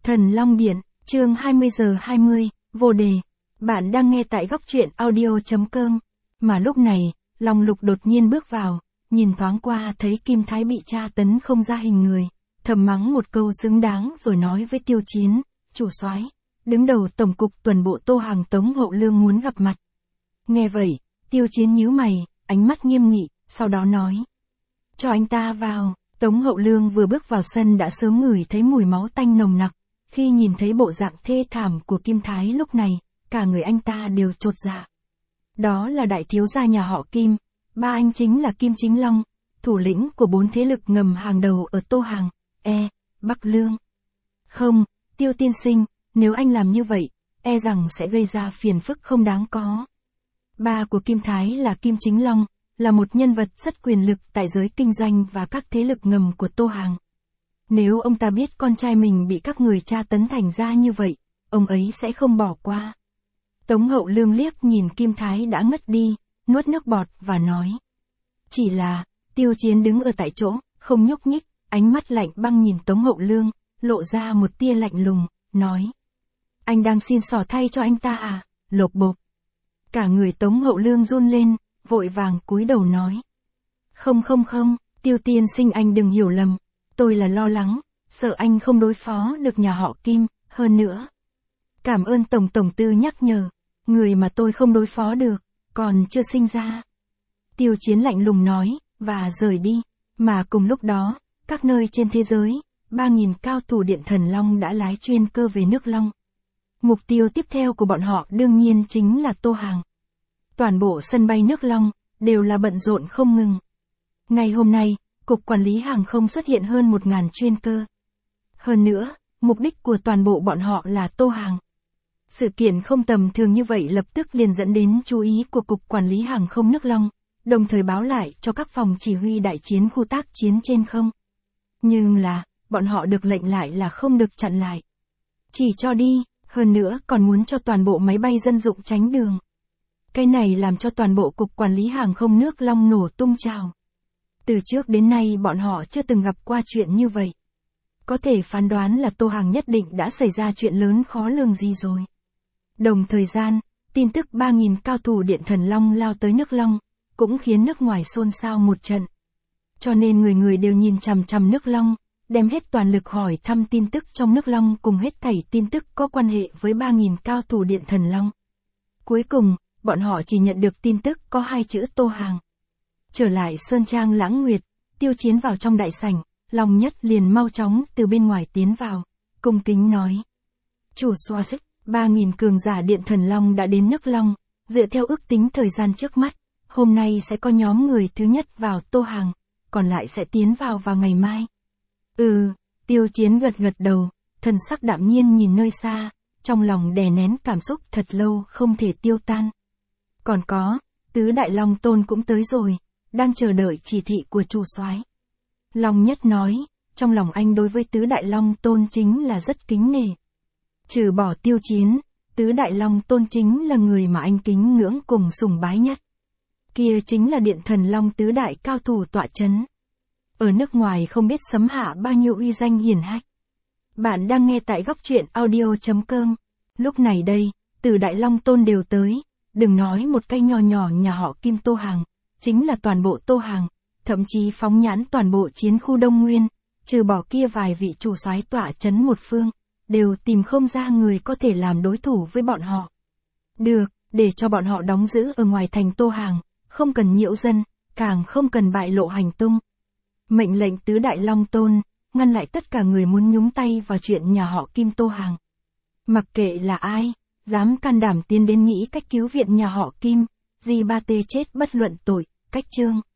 Thần Long Điện, chương 20:20, vô đề. Bạn đang nghe tại góc truyện audio.com. Mà lúc này, Long Lục đột nhiên bước vào, nhìn thoáng qua thấy Kim Thái bị tra tấn không ra hình người, thầm mắng một câu xứng đáng rồi nói với Tiêu Chiến, chủ soái, đứng đầu tổng cục tuần bộ Tô Hàng Tống Hậu Lương muốn gặp mặt. Nghe vậy, Tiêu Chiến nhíu mày, ánh mắt nghiêm nghị, sau đó nói. Cho anh ta vào. Tống Hậu Lương vừa bước vào sân đã sớm ngửi thấy mùi máu tanh nồng nặc, khi nhìn thấy bộ dạng thê thảm của Kim Thái lúc này, cả người anh ta đều chột dạ. Đó là đại thiếu gia nhà họ Kim, ba anh chính là Kim Chính Long, thủ lĩnh của 4 thế lực ngầm hàng đầu ở Tô Hàng, Bắc Lương. Không, Tiêu tiên sinh, nếu anh làm như vậy, rằng sẽ gây ra phiền phức không đáng có. Ba của Kim Thái là Kim Chính Long, là một nhân vật rất quyền lực tại giới kinh doanh và các thế lực ngầm của Tô Hàng. Nếu ông ta biết con trai mình bị các người tra tấn thành ra như vậy, ông ấy sẽ không bỏ qua. Tống Hậu Lương liếc nhìn Kim Thái đã ngất đi, nuốt nước bọt và nói. Chỉ là, Tiêu Chiến đứng ở tại chỗ, không nhúc nhích, ánh mắt lạnh băng nhìn Tống Hậu Lương, lộ ra một tia lạnh lùng, nói. Anh đang xin xỏ thay cho anh ta à, lột bột. Cả người Tống Hậu Lương run lên, vội vàng cúi đầu nói. Không, Tiêu tiên sinh anh đừng hiểu lầm, tôi là lo lắng, sợ anh không đối phó được nhà họ Kim, hơn nữa. Cảm ơn Tổng Tư nhắc nhở, người mà tôi không đối phó được, còn chưa sinh ra. Tiêu Chiến lạnh lùng nói, và rời đi, mà cùng lúc đó, các nơi trên thế giới, 3.000 cao thủ Điện Thần Long đã lái chuyên cơ về nước Long. Mục tiêu tiếp theo của bọn họ đương nhiên chính là Tô Hàng. Toàn bộ sân bay nước Long, đều là bận rộn không ngừng. Ngày hôm nay, Cục Quản lý Hàng không xuất hiện hơn 1.000 chuyên cơ. Hơn nữa, mục đích của toàn bộ bọn họ là Tô Hàng. Sự kiện không tầm thường như vậy lập tức liền dẫn đến chú ý của Cục Quản lý Hàng không nước Long, đồng thời báo lại cho các phòng chỉ huy đại chiến khu tác chiến trên không. Nhưng là, bọn họ được lệnh lại là không được chặn lại. Chỉ cho đi, hơn nữa còn muốn cho toàn bộ máy bay dân dụng tránh đường. Cái này làm cho toàn bộ Cục Quản lý Hàng không nước Long nổ tung trào. Từ trước đến nay bọn họ chưa từng gặp qua chuyện như vậy. Có thể phán đoán là Tô Hàng nhất định đã xảy ra chuyện lớn khó lường gì rồi. Đồng thời gian, tin tức 3.000 cao thủ Điện Thần Long lao tới nước Long, cũng khiến nước ngoài xôn xao một trận. Cho nên người người đều nhìn chằm chằm nước Long, đem hết toàn lực hỏi thăm tin tức trong nước Long cùng hết thảy tin tức có quan hệ với 3.000 cao thủ Điện Thần Long. Cuối cùng, bọn họ chỉ nhận được tin tức có 2 chữ Tô Hàng. Trở lại Sơn Trang Lãng Nguyệt, Tiêu Chiến vào trong đại sảnh, Long Nhất liền mau chóng từ bên ngoài tiến vào, cung kính nói. Chủ soái, 3.000 cường giả Điện Thần Long đã đến nước Long, dựa theo ước tính thời gian trước mắt, hôm nay sẽ có nhóm người thứ nhất vào Tô Hàng, còn lại sẽ tiến vào ngày mai. Tiêu Chiến gật đầu, thần sắc đạm nhiên nhìn nơi xa, trong lòng đè nén cảm xúc thật lâu không thể tiêu tan. Còn có, Tứ Đại Long Tôn cũng tới rồi, đang chờ đợi chỉ thị của chủ soái. Long Nhất nói, trong lòng anh đối với Tứ Đại Long Tôn chính là rất kính nể. Trừ bỏ Tiêu Chiến, Tứ Đại Long Tôn chính là người mà anh kính ngưỡng cùng sùng bái nhất. Kia chính là Điện Thần Long tứ đại cao thủ tọa chấn. Ở nước ngoài không biết sấm hạ bao nhiêu uy danh hiển hách. Bạn đang nghe tại góc truyện audio.com. Lúc này đây, Tứ Đại Long Tôn đều tới, đừng nói một cây nho nhỏ nhà họ Kim Tô Hàng, chính là toàn bộ Tô Hàng, thậm chí phóng nhãn toàn bộ chiến khu Đông Nguyên, trừ bỏ kia vài vị chủ soái tọa chấn một phương, đều tìm không ra người có thể làm đối thủ với bọn họ. Được, để cho bọn họ đóng giữ ở ngoài thành Tô Hàng, không cần nhiễu dân, càng không cần bại lộ hành tung. Mệnh lệnh Tứ Đại Long Tôn, ngăn lại tất cả người muốn nhúng tay vào chuyện nhà họ Kim Tô Hàng. Mặc kệ là ai, dám can đảm tiến đến nghĩ cách cứu viện nhà họ Kim, Di Ba Tê chết bất luận tội, cách chương.